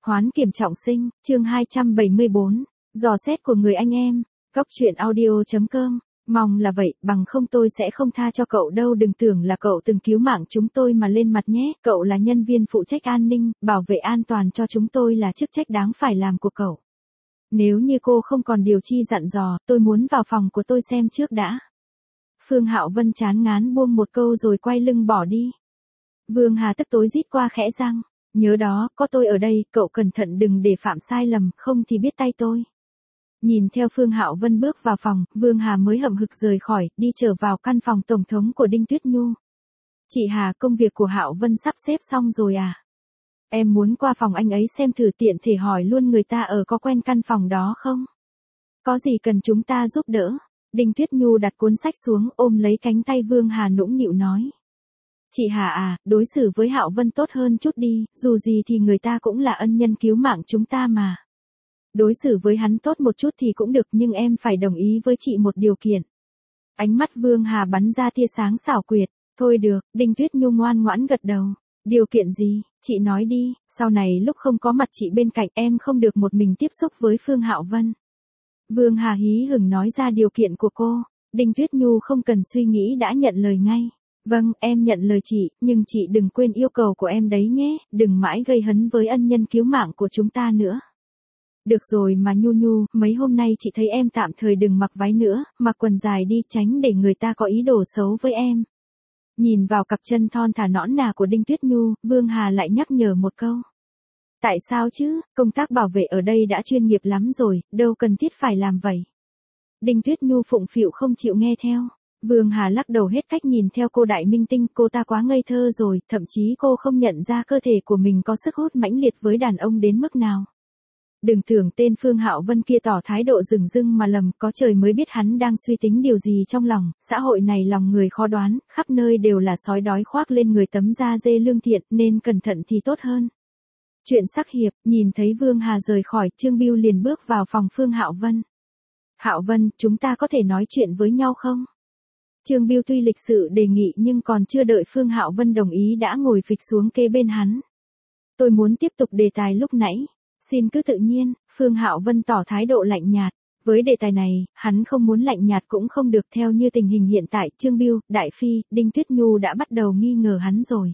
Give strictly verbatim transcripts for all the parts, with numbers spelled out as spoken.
Hoán kiểm trọng sinh, chương hai trăm bảy mươi bốn, dò xét của người anh em, góc truyện audio.com, mong là vậy, bằng không tôi sẽ không tha cho cậu đâu, đừng tưởng là cậu từng cứu mạng chúng tôi mà lên mặt nhé, cậu là nhân viên phụ trách an ninh, bảo vệ an toàn cho chúng tôi là chức trách đáng phải làm của cậu. Nếu như cô không còn điều chi dặn dò, tôi muốn vào phòng của tôi xem trước đã. Phương Hạo Vân chán ngán buông một câu rồi quay lưng bỏ đi. Vương Hà tức tối rít qua khẽ răng. Nhớ đó, có tôi ở đây, cậu cẩn thận đừng để phạm sai lầm, không thì biết tay tôi. Nhìn theo Phương Hạo Vân bước vào phòng, Vương Hà mới hậm hực rời khỏi, đi trở vào căn phòng tổng thống của Đinh Tuyết Nhu. Chị Hà, công việc của Hạo Vân sắp xếp xong rồi à? Em muốn qua phòng anh ấy xem thử, tiện thể hỏi luôn người ta ở có quen căn phòng đó không? Có gì cần chúng ta giúp đỡ? Đinh Tuyết Nhu đặt cuốn sách xuống, ôm lấy cánh tay Vương Hà nũng nịu nói. Chị Hà à, đối xử với Hạo Vân tốt hơn chút đi, dù gì thì người ta cũng là ân nhân cứu mạng chúng ta mà. Đối xử với hắn tốt một chút thì cũng được, nhưng em phải đồng ý với chị một điều kiện. Ánh mắt Vương Hà bắn ra tia sáng xảo quyệt. Thôi được, Đinh Tuyết Nhu ngoan ngoãn gật đầu. Điều kiện gì, chị nói đi, sau này lúc không có mặt chị bên cạnh em không được một mình tiếp xúc với Phương Hạo Vân. Vương Hà hí hửng nói ra điều kiện của cô. Đinh Tuyết Nhu không cần suy nghĩ đã nhận lời ngay. Vâng, em nhận lời chị, nhưng chị đừng quên yêu cầu của em đấy nhé, đừng mãi gây hấn với ân nhân cứu mạng của chúng ta nữa. Được rồi mà Nhu Nhu, mấy hôm nay chị thấy em tạm thời đừng mặc váy nữa, mặc quần dài đi, tránh để người ta có ý đồ xấu với em. Nhìn vào cặp chân thon thả nõn nà của Đinh Tuyết Nhu, Vương Hà lại nhắc nhở một câu. Tại sao chứ, công tác bảo vệ ở đây đã chuyên nghiệp lắm rồi, đâu cần thiết phải làm vậy. Đinh Tuyết Nhu phụng phịu không chịu nghe theo. Vương Hà lắc đầu hết cách nhìn theo cô đại minh tinh, cô ta quá ngây thơ rồi, thậm chí cô không nhận ra cơ thể của mình có sức hút mãnh liệt với đàn ông đến mức nào. Đừng tưởng tên Phương Hạo Vân kia tỏ thái độ rừng rưng mà lầm, có trời mới biết hắn đang suy tính điều gì trong lòng, xã hội này lòng người khó đoán, khắp nơi đều là sói đói khoác lên người tấm da dê lương thiện, nên cẩn thận thì tốt hơn. Chuyện sắc hiệp, nhìn thấy Vương Hà rời khỏi, Trương Bưu liền bước vào phòng Phương Hạo Vân. Hạo Vân, chúng ta có thể nói chuyện với nhau không? Trương Bưu tuy lịch sự đề nghị nhưng còn chưa đợi Phương Hạo Vân đồng ý đã ngồi phịch xuống kế bên hắn. Tôi muốn tiếp tục đề tài lúc nãy. Xin cứ tự nhiên, Phương Hạo Vân tỏ thái độ lạnh nhạt. Với đề tài này, hắn không muốn lạnh nhạt cũng không được, theo như tình hình hiện tại, Trương Bưu, Đại Phi, Đinh Tuyết Nhu đã bắt đầu nghi ngờ hắn rồi.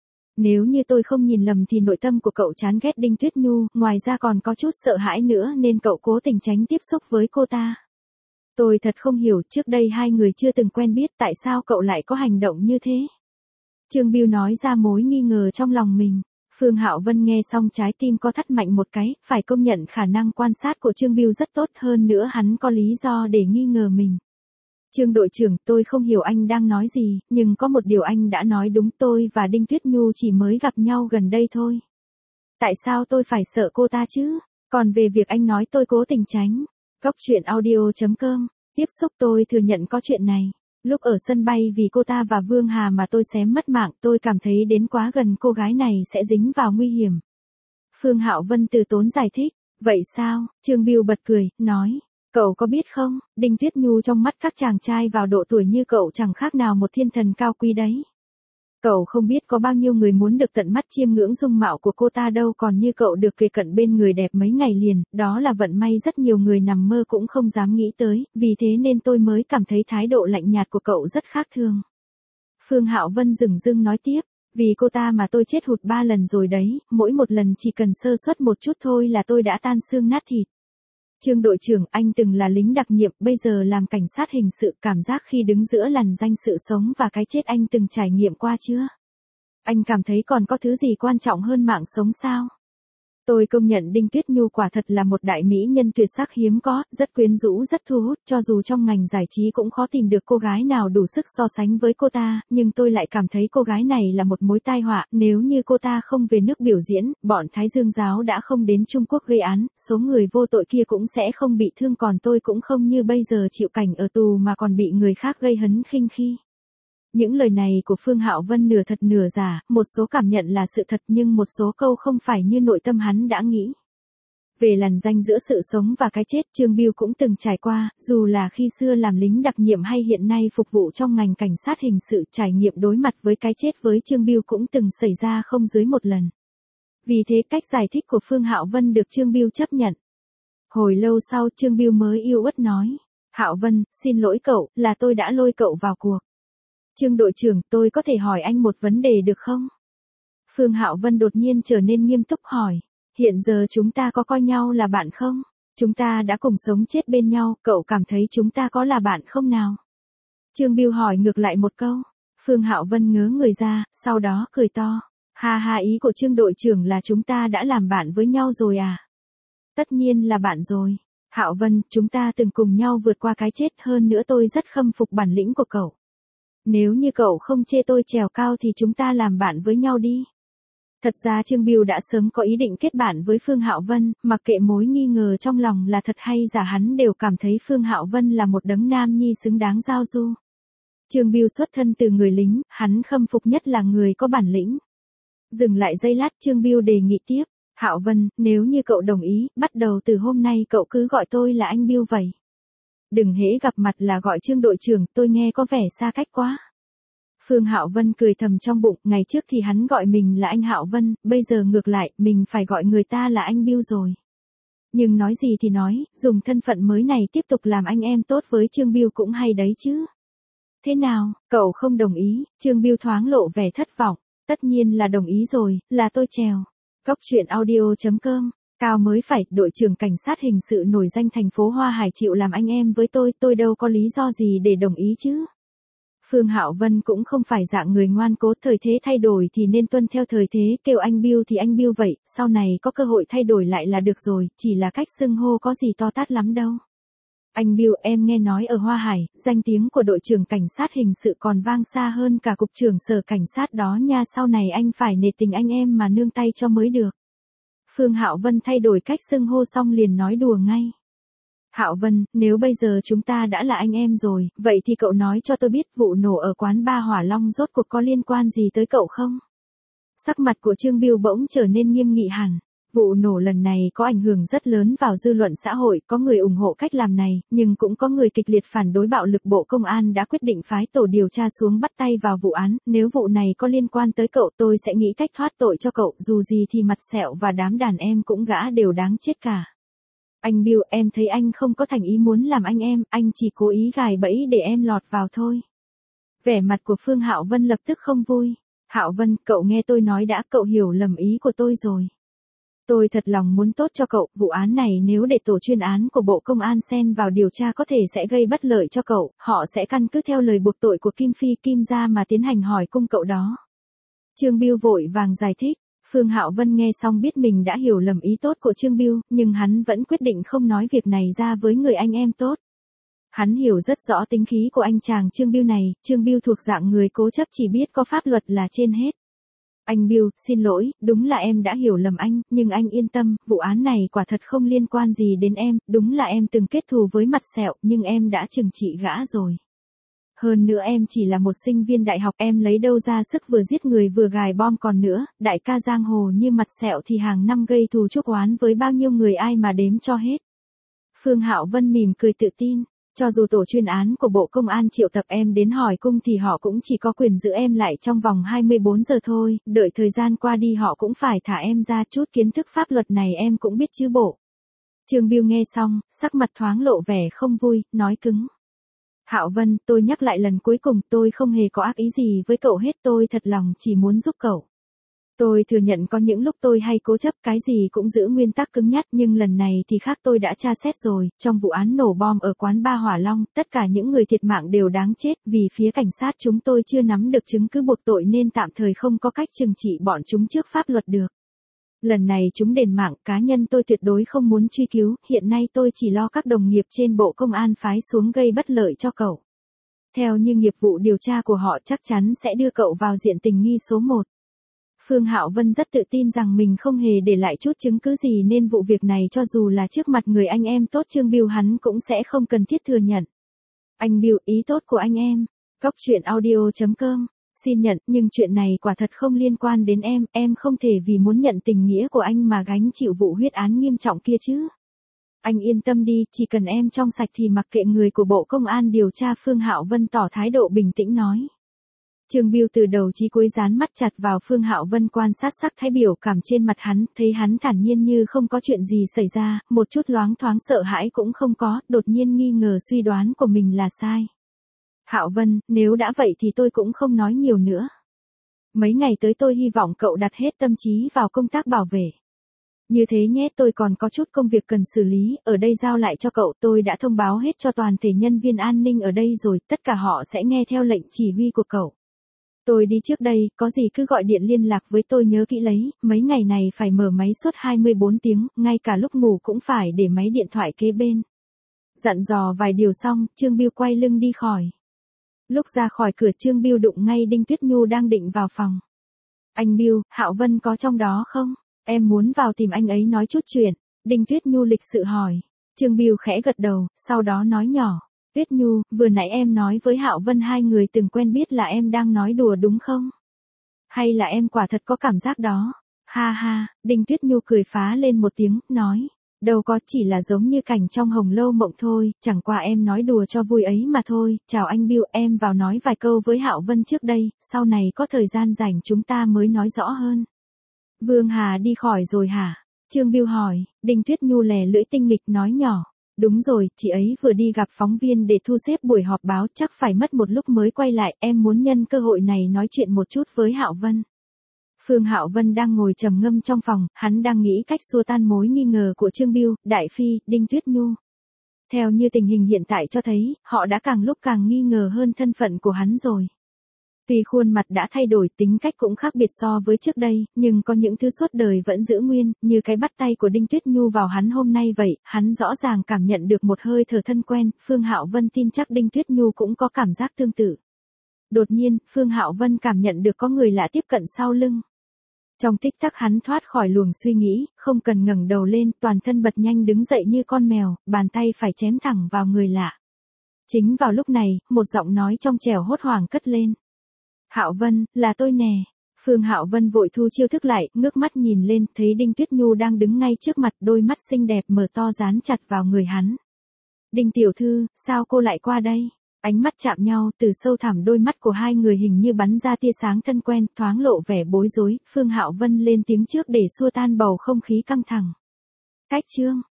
Nếu như tôi không nhìn lầm thì nội tâm của cậu chán ghét Đinh Tuyết Nhu, ngoài ra còn có chút sợ hãi nữa nên cậu cố tình tránh tiếp xúc với cô ta. Tôi thật không hiểu, trước đây hai người chưa từng quen biết, tại sao cậu lại có hành động như thế? Trương Bưu nói ra mối nghi ngờ trong lòng mình. Phương Hạo Vân nghe xong trái tim co thắt mạnh một cái, phải công nhận khả năng quan sát của Trương Bưu rất tốt, hơn nữa hắn có lý do để nghi ngờ mình. Trương đội trưởng, tôi không hiểu anh đang nói gì, nhưng có một điều anh đã nói đúng, tôi và Đinh Tuyết Nhu chỉ mới gặp nhau gần đây thôi. Tại sao tôi phải sợ cô ta chứ? Còn về việc anh nói tôi cố tình tránh. Góc truyện audio.com, tiếp xúc tôi thừa nhận có chuyện này. Lúc ở sân bay vì cô ta và Vương Hà mà tôi xém mất mạng, tôi cảm thấy đến quá gần cô gái này sẽ dính vào nguy hiểm. Phương Hạo Vân từ tốn giải thích. Vậy sao? Trương Bưu bật cười, nói. Cậu có biết không, Đinh Tuyết Nhu trong mắt các chàng trai vào độ tuổi như cậu chẳng khác nào một thiên thần cao quý đấy. Cậu không biết có bao nhiêu người muốn được tận mắt chiêm ngưỡng dung mạo của cô ta đâu, còn như cậu được kề cận bên người đẹp mấy ngày liền, đó là vận may rất nhiều người nằm mơ cũng không dám nghĩ tới, vì thế nên tôi mới cảm thấy thái độ lạnh nhạt của cậu rất khác thường. Phương Hạo Vân dửng dưng nói tiếp, vì cô ta mà tôi chết hụt ba lần rồi đấy, mỗi một lần chỉ cần sơ suất một chút thôi là tôi đã tan xương nát thịt. Trương đội trưởng, anh từng là lính đặc nhiệm, bây giờ làm cảnh sát hình sự, cảm giác khi đứng giữa lằn ranh sự sống và cái chết anh từng trải nghiệm qua chưa? Anh cảm thấy còn có thứ gì quan trọng hơn mạng sống sao? Tôi công nhận Đinh Tuyết Nhu quả thật là một đại mỹ nhân tuyệt sắc hiếm có, rất quyến rũ, rất thu hút, cho dù trong ngành giải trí cũng khó tìm được cô gái nào đủ sức so sánh với cô ta, nhưng tôi lại cảm thấy cô gái này là một mối tai họa, nếu như cô ta không về nước biểu diễn, bọn Thái Dương giáo đã không đến Trung Quốc gây án, số người vô tội kia cũng sẽ không bị thương, còn tôi cũng không như bây giờ chịu cảnh ở tù mà còn bị người khác gây hấn khinh khi. Những lời này của Phương Hạo Vân nửa thật nửa giả, một số cảm nhận là sự thật nhưng một số câu không phải như nội tâm hắn đã nghĩ. Về lằn ranh giữa sự sống và cái chết, Trương Bưu cũng từng trải qua, dù là khi xưa làm lính đặc nhiệm hay hiện nay phục vụ trong ngành cảnh sát hình sự, trải nghiệm đối mặt với cái chết với Trương Bưu cũng từng xảy ra không dưới một lần. Vì thế cách giải thích của Phương Hạo Vân được Trương Bưu chấp nhận. Hồi lâu sau Trương Bưu mới yếu ớt nói. Hạo Vân, xin lỗi cậu, là tôi đã lôi cậu vào cuộc. Trương đội trưởng, tôi có thể hỏi anh một vấn đề được không? Phương Hạo Vân đột nhiên trở nên nghiêm túc hỏi. Hiện giờ chúng ta có coi nhau là bạn không? Chúng ta đã cùng sống chết bên nhau, cậu cảm thấy chúng ta có là bạn không nào? Trương Bưu hỏi ngược lại một câu. Phương Hạo Vân ngớ người ra, sau đó cười to. Ha ha, ý của Trương đội trưởng là chúng ta đã làm bạn với nhau rồi à? Tất nhiên là bạn rồi. Hạo Vân, chúng ta từng cùng nhau vượt qua cái chết, hơn nữa tôi rất khâm phục bản lĩnh của cậu. Nếu như cậu không chê tôi trèo cao thì chúng ta làm bạn với nhau đi. Thật ra Trương Bưu đã sớm có ý định kết bạn với Phương Hạo Vân, mặc kệ mối nghi ngờ trong lòng là thật hay giả, hắn đều cảm thấy Phương Hạo Vân là một đấng nam nhi xứng đáng giao du. Trương Bưu xuất thân từ người lính, hắn khâm phục nhất là người có bản lĩnh. Dừng lại giây lát, Trương Bưu đề nghị tiếp. Hạo Vân, nếu như cậu đồng ý, bắt đầu từ hôm nay cậu cứ gọi tôi là anh Bưu vậy. Đừng hễ gặp mặt là gọi Trương đội trưởng, tôi nghe có vẻ xa cách quá. Phương Hạo Vân cười thầm trong bụng, ngày trước thì hắn gọi mình là anh Hạo Vân, bây giờ ngược lại, mình phải gọi người ta là anh Bưu rồi. Nhưng nói gì thì nói, dùng thân phận mới này tiếp tục làm anh em tốt với Trương Bưu cũng hay đấy chứ. Thế nào, cậu không đồng ý? Trương Bưu thoáng lộ vẻ thất vọng. Tất nhiên là đồng ý rồi, là tôi trèo. Góc truyện audio chấm com, cao mới phải, đội trưởng cảnh sát hình sự nổi danh thành phố Hoa Hải chịu làm anh em với tôi, tôi đâu có lý do gì để đồng ý chứ. Phương Hạo Vân cũng không phải dạng người ngoan cố, thời thế thay đổi thì nên tuân theo thời thế, kêu anh Bưu thì anh Bưu vậy, sau này có cơ hội thay đổi lại là được rồi, chỉ là cách xưng hô có gì to tát lắm đâu. Anh Bưu, em nghe nói ở Hoa Hải, danh tiếng của đội trưởng cảnh sát hình sự còn vang xa hơn cả cục trưởng sở cảnh sát đó nha, sau này anh phải nể tình anh em mà nương tay cho mới được. Phương Hạo Vân thay đổi cách xưng hô xong liền nói đùa ngay. Hạo Vân, nếu bây giờ chúng ta đã là anh em rồi, vậy thì cậu nói cho tôi biết vụ nổ ở quán ba Hỏa Long rốt cuộc có liên quan gì tới cậu không? Sắc mặt của Trương Bưu bỗng trở nên nghiêm nghị hẳn. Vụ nổ lần này có ảnh hưởng rất lớn vào dư luận xã hội, có người ủng hộ cách làm này, nhưng cũng có người kịch liệt phản đối. Bạo lực Bộ Công an đã quyết định phái tổ điều tra xuống bắt tay vào vụ án, nếu vụ này có liên quan tới cậu tôi sẽ nghĩ cách thoát tội cho cậu, dù gì thì Mặt Sẹo và đám đàn em cũng gã đều đáng chết cả. Anh Bưu, em thấy anh không có thành ý muốn làm anh em, anh chỉ cố ý gài bẫy để em lọt vào thôi. Vẻ mặt của Phương Hạo Vân lập tức không vui. Hạo Vân, cậu nghe tôi nói đã, cậu hiểu lầm ý của tôi rồi. Tôi thật lòng muốn tốt cho cậu, vụ án này nếu để tổ chuyên án của Bộ Công an xen vào điều tra có thể sẽ gây bất lợi cho cậu, họ sẽ căn cứ theo lời buộc tội của Kim Phi Kim gia mà tiến hành hỏi cung cậu đó. Trương Bưu vội vàng giải thích. Phương Hạo Vân nghe xong biết mình đã hiểu lầm ý tốt của Trương Bưu, nhưng hắn vẫn quyết định không nói việc này ra với người anh em tốt. Hắn hiểu rất rõ tính khí của anh chàng Trương Bưu này, Trương Bưu thuộc dạng người cố chấp chỉ biết có pháp luật là trên hết. Anh Bưu, xin lỗi, đúng là em đã hiểu lầm anh, nhưng anh yên tâm, vụ án này quả thật không liên quan gì đến em, đúng là em từng kết thù với Mặt Sẹo, nhưng em đã trừng trị gã rồi. Hơn nữa em chỉ là một sinh viên đại học, em lấy đâu ra sức vừa giết người vừa gài bom, còn nữa, đại ca giang hồ như Mặt Sẹo thì hàng năm gây thù chuốc oán với bao nhiêu người ai mà đếm cho hết. Phương Hạo Vân mỉm cười tự tin, cho dù tổ chuyên án của Bộ Công an triệu tập em đến hỏi cung thì họ cũng chỉ có quyền giữ em lại trong vòng hai mươi bốn giờ thôi, đợi thời gian qua đi họ cũng phải thả em ra, chút kiến thức pháp luật này em cũng biết chứ bộ. Trương Bưu nghe xong, sắc mặt thoáng lộ vẻ không vui, nói cứng. Hạo Vân, tôi nhắc lại lần cuối cùng, tôi không hề có ác ý gì với cậu hết, tôi thật lòng chỉ muốn giúp cậu. Tôi thừa nhận có những lúc tôi hay cố chấp, cái gì cũng giữ nguyên tắc cứng nhắc, nhưng lần này thì khác, tôi đã tra xét rồi, trong vụ án nổ bom ở quán ba Hỏa Long, tất cả những người thiệt mạng đều đáng chết, vì phía cảnh sát chúng tôi chưa nắm được chứng cứ buộc tội nên tạm thời không có cách trừng trị bọn chúng trước pháp luật được. Lần này chúng đền mạng, cá nhân tôi tuyệt đối không muốn truy cứu, hiện nay tôi chỉ lo các đồng nghiệp trên Bộ Công an phái xuống gây bất lợi cho cậu. Theo như nghiệp vụ điều tra của họ chắc chắn sẽ đưa cậu vào diện tình nghi số một. Phương Hạo Vân rất tự tin rằng mình không hề để lại chút chứng cứ gì nên vụ việc này cho dù là trước mặt người anh em tốt Trương Bưu hắn cũng sẽ không cần thiết thừa nhận. Anh Bưu, ý tốt của anh em. Góc truyện audio chấm com. Xin nhận, nhưng chuyện này quả thật không liên quan đến em, em không thể vì muốn nhận tình nghĩa của anh mà gánh chịu vụ huyết án nghiêm trọng kia chứ. Anh yên tâm đi, chỉ cần em trong sạch thì mặc kệ người của Bộ Công an điều tra. Phương Hạo Vân tỏ thái độ bình tĩnh nói. Trương Biêu từ đầu chí cuối dán mắt chặt vào Phương Hạo Vân quan sát sắc thái biểu cảm trên mặt hắn, thấy hắn thản nhiên như không có chuyện gì xảy ra, một chút loáng thoáng sợ hãi cũng không có, đột nhiên nghi ngờ suy đoán của mình là sai. Hạo Vân, nếu đã vậy thì tôi cũng không nói nhiều nữa. Mấy ngày tới tôi hy vọng cậu đặt hết tâm trí vào công tác bảo vệ. Như thế nhé, tôi còn có chút công việc cần xử lý, ở đây giao lại cho cậu, tôi đã thông báo hết cho toàn thể nhân viên an ninh ở đây rồi, tất cả họ sẽ nghe theo lệnh chỉ huy của cậu. Tôi đi trước đây, có gì cứ gọi điện liên lạc với tôi nhớ kỹ lấy, mấy ngày này phải mở máy suốt hai mươi bốn tiếng, ngay cả lúc ngủ cũng phải để máy điện thoại kế bên. Dặn dò vài điều xong, Trương Biêu quay lưng đi khỏi. Lúc ra khỏi cửa Trương Biêu đụng ngay Đinh Tuyết Nhu đang định vào phòng. Anh Biêu, Hạo Vân có trong đó không? Em muốn vào tìm anh ấy nói chút chuyện. Đinh Tuyết Nhu lịch sự hỏi. Trương Biêu khẽ gật đầu, sau đó nói nhỏ. Tuyết Nhu, vừa nãy em nói với Hạo Vân hai người từng quen biết là em đang nói đùa đúng không? Hay là em quả thật có cảm giác đó? Ha ha, Đinh Tuyết Nhu cười phá lên một tiếng, nói. Đâu có, chỉ là giống như cảnh trong Hồng Lâu Mộng thôi, chẳng qua em nói đùa cho vui ấy mà thôi. Chào anh Bill, em vào nói vài câu với Hạo Vân trước đây, sau này có thời gian rảnh chúng ta mới nói rõ hơn. Vương Hà đi khỏi rồi hả? Trương Bill hỏi. Đinh Tuyết Nhu lè lưỡi tinh nghịch nói nhỏ. Đúng rồi, chị ấy vừa đi gặp phóng viên để thu xếp buổi họp báo, chắc phải mất một lúc mới quay lại, em muốn nhân cơ hội này nói chuyện một chút với Hạo Vân. Phương Hạo Vân đang ngồi trầm ngâm trong phòng, hắn đang nghĩ cách xua tan mối nghi ngờ của Trương Biêu, Đại Phi, Đinh Tuyết Nhu. Theo như tình hình hiện tại cho thấy, họ đã càng lúc càng nghi ngờ hơn thân phận của hắn rồi. Tuy khuôn mặt đã thay đổi, tính cách cũng khác biệt so với trước đây, nhưng có những thứ suốt đời vẫn giữ nguyên, như cái bắt tay của Đinh Tuyết Nhu vào hắn hôm nay vậy, hắn rõ ràng cảm nhận được một hơi thở thân quen, Phương Hạo Vân tin chắc Đinh Tuyết Nhu cũng có cảm giác tương tự. Đột nhiên, Phương Hạo Vân cảm nhận được có người lạ tiếp cận sau lưng. Trong tích tắc hắn thoát khỏi luồng suy nghĩ, không cần ngẩng đầu lên, toàn thân bật nhanh đứng dậy như con mèo, bàn tay phải chém thẳng vào người lạ. Chính vào lúc này, một giọng nói trong trẻo hốt hoảng cất lên. Hạo Vân, là tôi nè. Phương Hạo Vân vội thu chiêu thức lại, ngước mắt nhìn lên, thấy Đinh Tuyết Nhu đang đứng ngay trước mặt, đôi mắt xinh đẹp mở to dán chặt vào người hắn. Đinh tiểu thư, sao cô lại qua đây? Ánh mắt chạm nhau, từ sâu thẳm đôi mắt của hai người hình như bắn ra tia sáng thân quen, thoáng lộ vẻ bối rối, Phương Hạo Vân lên tiếng trước để xua tan bầu không khí căng thẳng. Cách chương